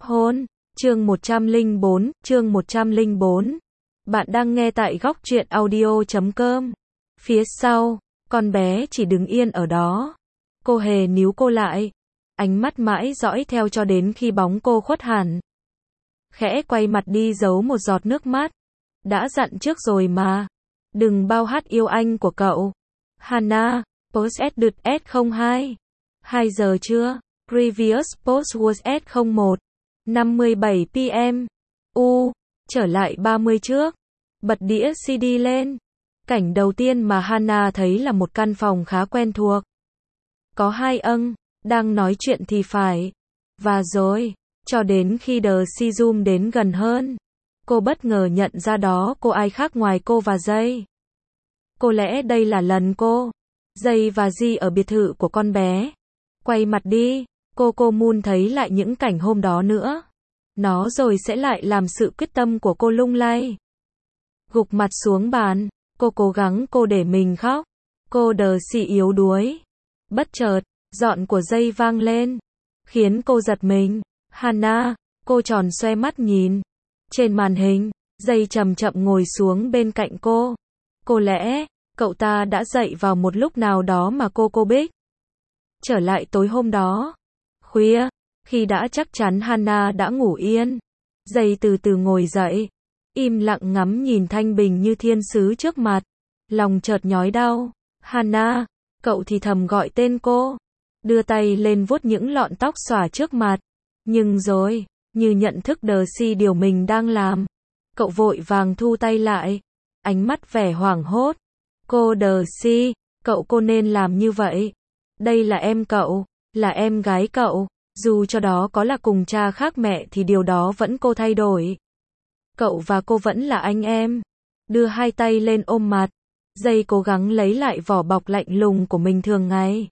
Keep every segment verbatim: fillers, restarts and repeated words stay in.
hôn. Chương một trăm lẻ bốn, chương một trăm lẻ bốn. Bạn đang nghe tại góc truyện audio chấm com. Phía sau, con bé chỉ đứng yên ở đó. Cô hề níu cô lại. Ánh mắt mãi dõi theo cho đến khi bóng cô khuất hẳn. Khẽ quay mặt đi giấu một giọt nước mắt. Đã dặn trước rồi mà. Đừng bao hát yêu anh của cậu. Hannah, post at s không hai. hai giờ trưa. Previous post was at không một. năm mươi bảy p m. U. Trở lại ba mươi trước. Bật đĩa xê đê lên. Cảnh đầu tiên mà Hannah thấy là một căn phòng khá quen thuộc. Có hai âng, đang nói chuyện thì phải. Và rồi, cho đến khi Darcy zoom đến gần hơn, cô bất ngờ nhận ra đó cô ai khác ngoài cô và Jay. Có lẽ đây là lần cô, Jay và G ở biệt thự của con bé. Quay mặt đi, cô cô Moon thấy lại những cảnh hôm đó nữa. Nó rồi sẽ lại làm sự quyết tâm của cô lung lay. Gục mặt xuống bàn, cô cố gắng cô để mình khóc. Cô Darcy yếu đuối. Bất chợt, giọng của Jay vang lên, khiến cô giật mình. Hannah, cô tròn xoe mắt nhìn. Trên màn hình, Jay chậm chậm ngồi xuống bên cạnh cô. Có lẽ, cậu ta đã dậy vào một lúc nào đó mà cô cô biết. Trở lại tối hôm đó. Khuya, khi đã chắc chắn Hannah đã ngủ yên, Jay từ từ ngồi dậy, im lặng ngắm nhìn thanh bình như thiên sứ trước mặt. Lòng chợt nhói đau. Hannah, cậu thì thầm gọi tên cô, đưa tay lên vuốt những lọn tóc xõa trước mặt. Nhưng rồi, như nhận thức Darcy điều mình đang làm, cậu vội vàng thu tay lại, ánh mắt vẻ hoảng hốt. Cô Darcy, cậu cô nên làm như vậy. Đây là em cậu, là em gái cậu, dù cho đó có là cùng cha khác mẹ thì điều đó vẫn cô thay đổi. Cậu và cô vẫn là anh em. Đưa hai tay lên ôm mặt, Jay cố gắng lấy lại vỏ bọc lạnh lùng của mình thường ngày.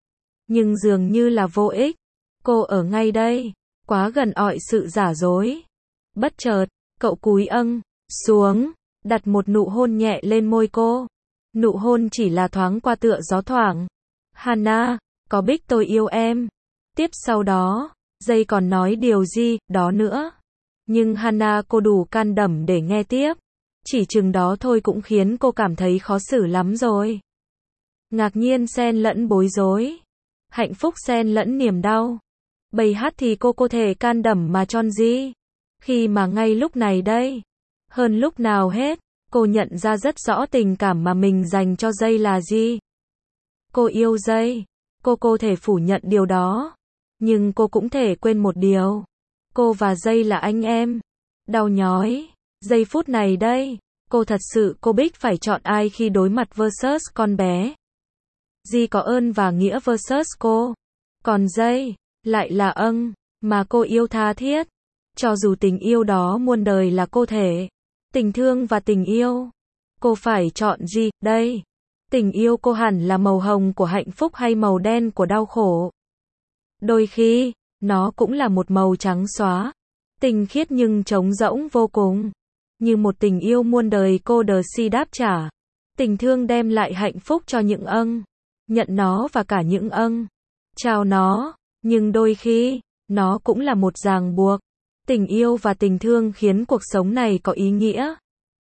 Nhưng dường như là vô ích. Cô ở ngay đây, quá gần ỏi sự giả dối. Bất chợt, cậu cúi âng xuống, đặt một nụ hôn nhẹ lên môi cô. Nụ hôn chỉ là thoáng qua tựa gió thoảng. Hannah, có biết tôi yêu em. Tiếp sau đó, Jay còn nói điều gì đó nữa. Nhưng Hannah cô đủ can đảm để nghe tiếp. Chỉ chừng đó thôi cũng khiến cô cảm thấy khó xử lắm rồi. Ngạc nhiên xen lẫn bối rối. Hạnh phúc xen lẫn niềm đau. Bày hát thì cô có thể can đảm mà chọn gì. Khi mà ngay lúc này đây, hơn lúc nào hết, cô nhận ra rất rõ tình cảm mà mình dành cho Jay là gì. Cô yêu Jay. Cô cô thể phủ nhận điều đó. Nhưng cô cũng thể quên một điều. Cô và Jay là anh em. Đau nhói. Giây phút này đây, cô thật sự cô biết phải chọn ai khi đối mặt versus con bé. G có ơn và nghĩa versus cô. Còn Jay, lại là âng, mà cô yêu tha thiết. Cho dù tình yêu đó muôn đời là cô thể. Tình thương và tình yêu. Cô phải chọn gì, đây? Tình yêu cô hẳn là màu hồng của hạnh phúc hay màu đen của đau khổ? Đôi khi, nó cũng là một màu trắng xóa. Tinh khiết nhưng trống rỗng vô cùng. Như một tình yêu muôn đời cô Darcy đáp trả. Tình thương đem lại hạnh phúc cho những âng. Nhận nó và cả những âng. Chào nó. Nhưng đôi khi, nó cũng là một ràng buộc. Tình yêu và tình thương khiến cuộc sống này có ý nghĩa.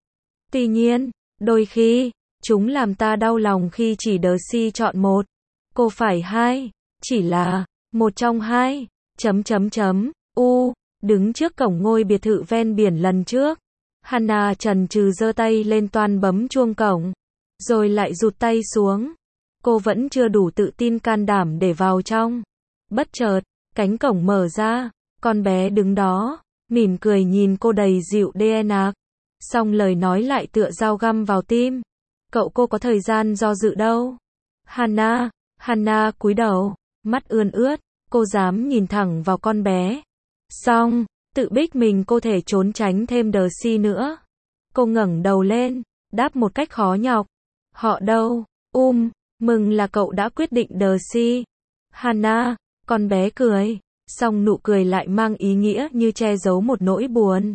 Tuy nhiên, đôi khi, chúng làm ta đau lòng khi chỉ Darcy chọn một. Cô phải hai. Chỉ là, một trong hai. Chấm chấm chấm. U. Đứng trước cổng ngôi biệt thự ven biển lần trước. Hannah chần chừ giơ tay lên toan bấm chuông cổng. Rồi lại rụt tay xuống. Cô vẫn chưa đủ tự tin can đảm để vào trong. Bất chợt, cánh cổng mở ra. Con bé đứng đó, mỉm cười nhìn cô đầy dịu đê nạc. Xong lời nói lại tựa dao găm vào tim. Cậu cô có thời gian do dự đâu. Hannah, Hannah cúi đầu, mắt ươn ướt. Cô dám nhìn thẳng vào con bé. Xong, tự biết mình cô thể trốn tránh thêm Darcy nữa. Cô ngẩng đầu lên, đáp một cách khó nhọc. Họ đâu? Um, mừng là cậu đã quyết định Darcy. Hannah, con bé cười. Xong nụ cười lại mang ý nghĩa như che giấu một nỗi buồn.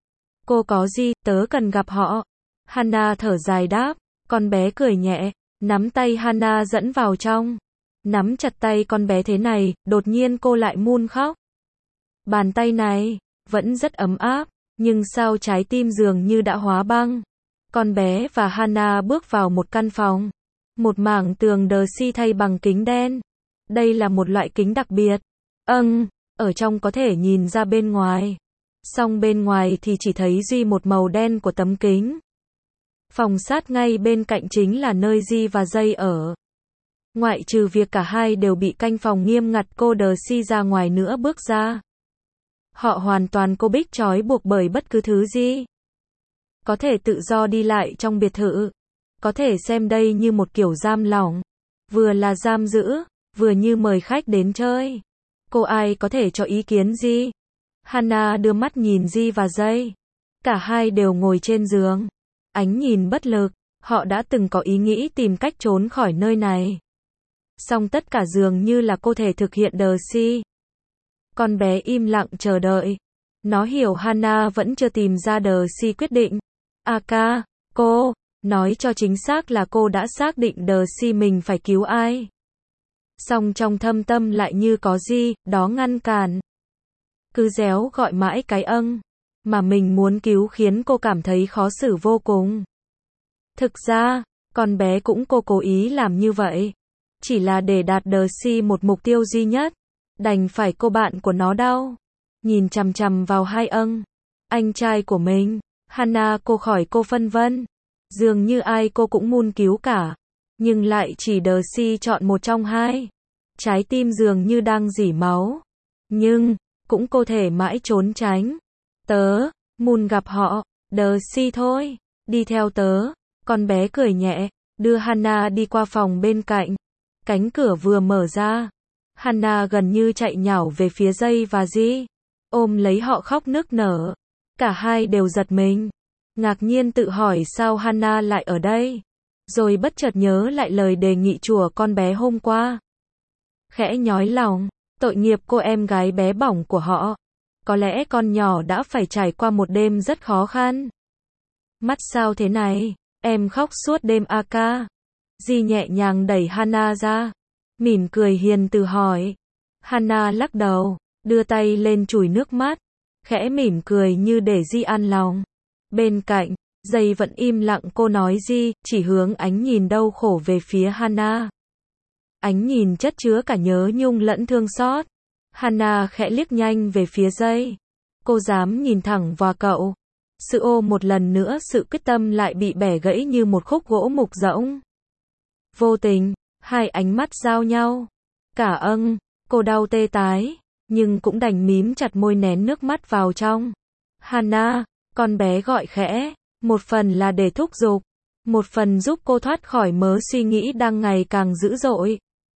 Cô có gì, tớ cần gặp họ. Hannah thở dài đáp. Con bé cười nhẹ, nắm tay Hannah dẫn vào trong. Nắm chặt tay con bé thế này, đột nhiên cô lại mun khóc. Bàn tay này, vẫn rất ấm áp, nhưng sao trái tim dường như đã hóa băng. Con bé và Hana bước vào một căn phòng. Một mảng tường Darcy thay bằng kính đen. Đây là một loại kính đặc biệt. Ừm, ở trong có thể nhìn ra bên ngoài. Song bên ngoài thì chỉ thấy duy một màu đen của tấm kính. Phòng sát ngay bên cạnh chính là nơi Di và Dây ở. Ngoại trừ việc cả hai đều bị canh phòng nghiêm ngặt, cô Darcy ra ngoài nữa bước ra. Họ hoàn toàn cô Bích trói buộc bởi bất cứ thứ gì. Có thể tự do đi lại trong biệt thự. Có thể xem đây như một kiểu giam lỏng. Vừa là giam giữ, vừa như mời khách đến chơi. Cô ai có thể cho ý kiến gì? Hana đưa mắt nhìn Di và Dây. Cả hai đều ngồi trên giường. Ánh nhìn bất lực. Họ đã từng có ý nghĩ tìm cách trốn khỏi nơi này. Song tất cả dường như là cô thể thực hiện Darcy. Con bé im lặng chờ đợi. Nó hiểu Hana vẫn chưa tìm ra Darcy quyết định. Aka, cô, nói cho chính xác là cô đã xác định Darcy mình phải cứu ai. Song trong thâm tâm lại như có gì đó ngăn cản. Cứ réo gọi mãi cái âng mà mình muốn cứu khiến cô cảm thấy khó xử vô cùng. Thực ra, con bé cũng cô cố ý làm như vậy. Chỉ là để đạt Darcy một mục tiêu duy nhất. Đành phải cô bạn của nó đau. Nhìn chằm chằm vào hai âng. Anh trai của mình. Hana cô khỏi cô phân vân. Dường như ai cô cũng muốn cứu cả. Nhưng lại chỉ Darcy chọn một trong hai. Trái tim dường như đang rỉ máu. Nhưng, cũng cô thể mãi trốn tránh. Tớ, muốn gặp họ. Darcy thôi. Đi theo tớ. Con bé cười nhẹ. Đưa Hana đi qua phòng bên cạnh. Cánh cửa vừa mở ra. Hana gần như chạy nhào về phía Dây và Di. Ôm lấy họ khóc nức nở. Cả hai đều giật mình. Ngạc nhiên tự hỏi sao Hana lại ở đây. Rồi bất chợt nhớ lại lời đề nghị chùa con bé hôm qua. Khẽ nhói lòng. Tội nghiệp cô em gái bé bỏng của họ. Có lẽ con nhỏ đã phải trải qua một đêm rất khó khăn. Mắt sao thế này? Em khóc suốt đêm Aka. Di nhẹ nhàng đẩy Hana ra. Mỉm cười hiền từ hỏi. Hana lắc đầu. Đưa tay lên chùi nước mắt. Khẽ mỉm cười như để Di an lòng. Bên cạnh, Dây vẫn im lặng, cô nói Di, chỉ hướng ánh nhìn đau khổ về phía Hana. Ánh nhìn chất chứa cả nhớ nhung lẫn thương xót. Hana khẽ liếc nhanh về phía Dây. Cô dám nhìn thẳng vào cậu. Sự ô một lần nữa sự quyết tâm lại bị bẻ gãy như một khúc gỗ mục rỗng. Vô tình, hai ánh mắt giao nhau. Cả âng, cô đau tê tái, nhưng cũng đành mím chặt môi nén nước mắt vào trong. Hana, con bé gọi khẽ, một phần là để thúc giục, một phần giúp cô thoát khỏi mớ suy nghĩ đang ngày càng dữ dội.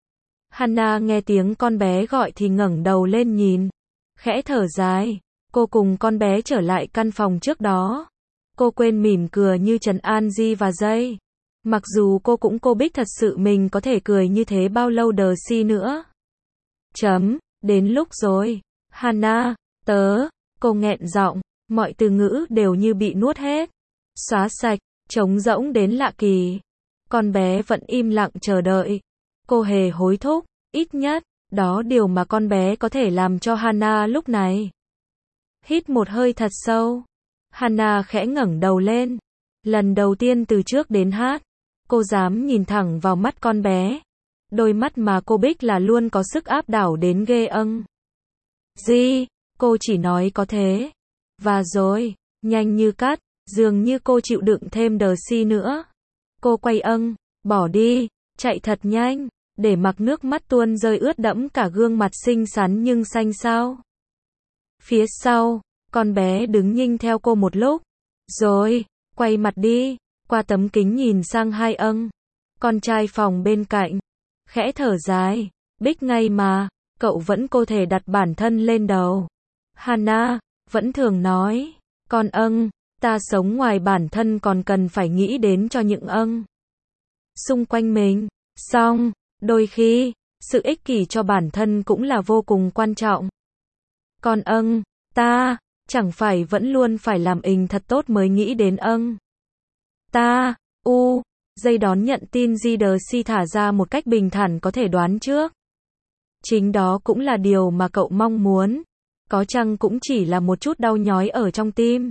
Hana nghe tiếng con bé gọi thì ngẩng đầu lên nhìn, khẽ thở dài. Cô cùng con bé trở lại căn phòng trước đó. Cô quên mỉm cười như trấn an Di và Dây. Mặc dù cô cũng cô Bích thật sự mình có thể cười như thế bao lâu Darcy nữa. Chấm, đến lúc rồi. Hana, tớ, cô nghẹn giọng, mọi từ ngữ đều như bị nuốt hết. Xóa sạch, trống rỗng đến lạ kỳ. Con bé vẫn im lặng chờ đợi. Cô hề hối thúc, ít nhất, đó điều mà con bé có thể làm cho Hana lúc này. Hít một hơi thật sâu. Hana khẽ ngẩng đầu lên. Lần đầu tiên từ trước đến hát, cô dám nhìn thẳng vào mắt con bé. Đôi mắt mà cô Bích là luôn có sức áp đảo đến ghê âng. Di, cô chỉ nói có thế. Và rồi, nhanh như cắt, dường như cô chịu đựng thêm Darcy nữa. Cô quay âng, bỏ đi, chạy thật nhanh, để mặc nước mắt tuôn rơi ướt đẫm cả gương mặt xinh xắn nhưng xanh xao. Phía sau, con bé đứng nhìn theo cô một lúc, rồi, quay mặt đi, qua tấm kính nhìn sang hai âng. Con trai phòng bên cạnh, khẽ thở dài, Bích ngay mà, cậu vẫn có thể đặt bản thân lên đầu. Hana, vẫn thường nói, con âng, ta sống ngoài bản thân còn cần phải nghĩ đến cho những âng xung quanh mình. Song, đôi khi, sự ích kỷ cho bản thân cũng là vô cùng quan trọng. Con âng, ta, chẳng phải vẫn luôn phải làm ình thật tốt mới nghĩ đến âng. Ta, u, Dây đón nhận tin Di Darcy thả ra một cách bình thản có thể đoán trước. Chính đó cũng là điều mà cậu mong muốn. có chăng cũng chỉ là một chút đau nhói ở trong tim.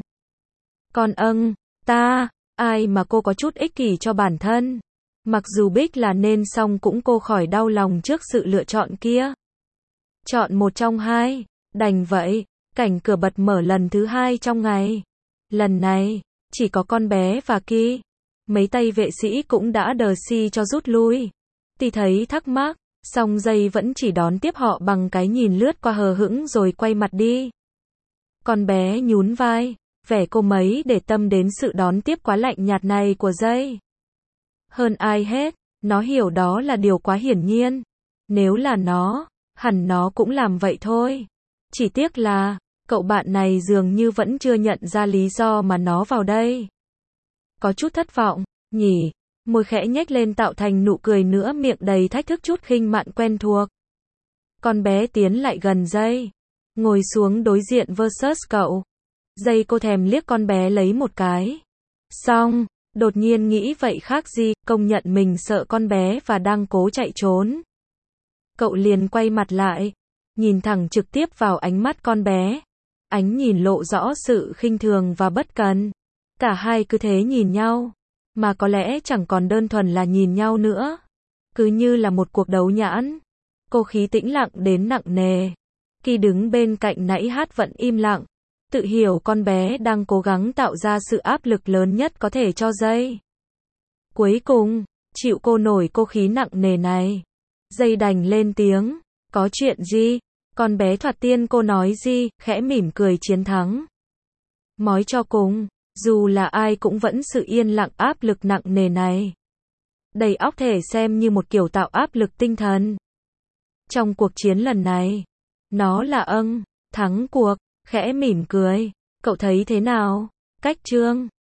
Còn âng, ta, ai mà cô có chút ích kỷ cho bản thân. Mặc dù biết là nên song cũng cô khỏi đau lòng trước sự lựa chọn kia. Chọn một trong hai, đành vậy, cảnh cửa bật mở lần thứ hai trong ngày. Lần này, chỉ có con bé và Ki. Mấy tay vệ sĩ cũng đã đờ si cho rút lui. Tì thấy thắc mắc, song dây vẫn chỉ đón tiếp họ bằng cái nhìn lướt qua hờ hững rồi quay mặt đi. Con bé nhún vai, vẻ cô mấy để tâm đến sự đón tiếp quá lạnh nhạt này của dây. Hơn ai hết, nó hiểu đó là điều quá hiển nhiên. Nếu là nó, hẳn nó cũng làm vậy thôi. Chỉ tiếc là, cậu bạn này dường như vẫn chưa nhận ra lý do mà nó vào đây. Có chút thất vọng, nhỉ, môi khẽ nhếch lên tạo thành nụ cười nữa, miệng đầy thách thức chút khinh mạn quen thuộc. Con bé tiến lại gần dây, ngồi xuống đối diện versus cậu. Dây cô thèm liếc con bé lấy một cái. Xong, đột nhiên nghĩ vậy khác gì, công nhận mình sợ con bé và đang cố chạy trốn. Cậu liền quay mặt lại, nhìn thẳng trực tiếp vào ánh mắt con bé. Ánh nhìn lộ rõ sự khinh thường và bất cần. Cả hai cứ thế nhìn nhau, mà có lẽ chẳng còn đơn thuần là nhìn nhau nữa. Cứ như là một cuộc đấu nhãn. Cô khí tĩnh lặng đến nặng nề. Ki đứng bên cạnh nãy hát vẫn im lặng. Tự hiểu con bé đang cố gắng tạo ra sự áp lực lớn nhất có thể cho dây. Cuối cùng, chịu cô nổi cô khí nặng nề này. Dây đành lên tiếng. Có chuyện gì? Con bé thoạt tiên cô nói gì, khẽ mỉm cười chiến thắng. Mói cho cùng, dù là ai cũng vẫn sự yên lặng áp lực nặng nề này. Đầy óc thể xem như một kiểu tạo áp lực tinh thần. Trong cuộc chiến lần này, nó là âng, thắng cuộc, khẽ mỉm cười. Cậu thấy thế nào? Cách chương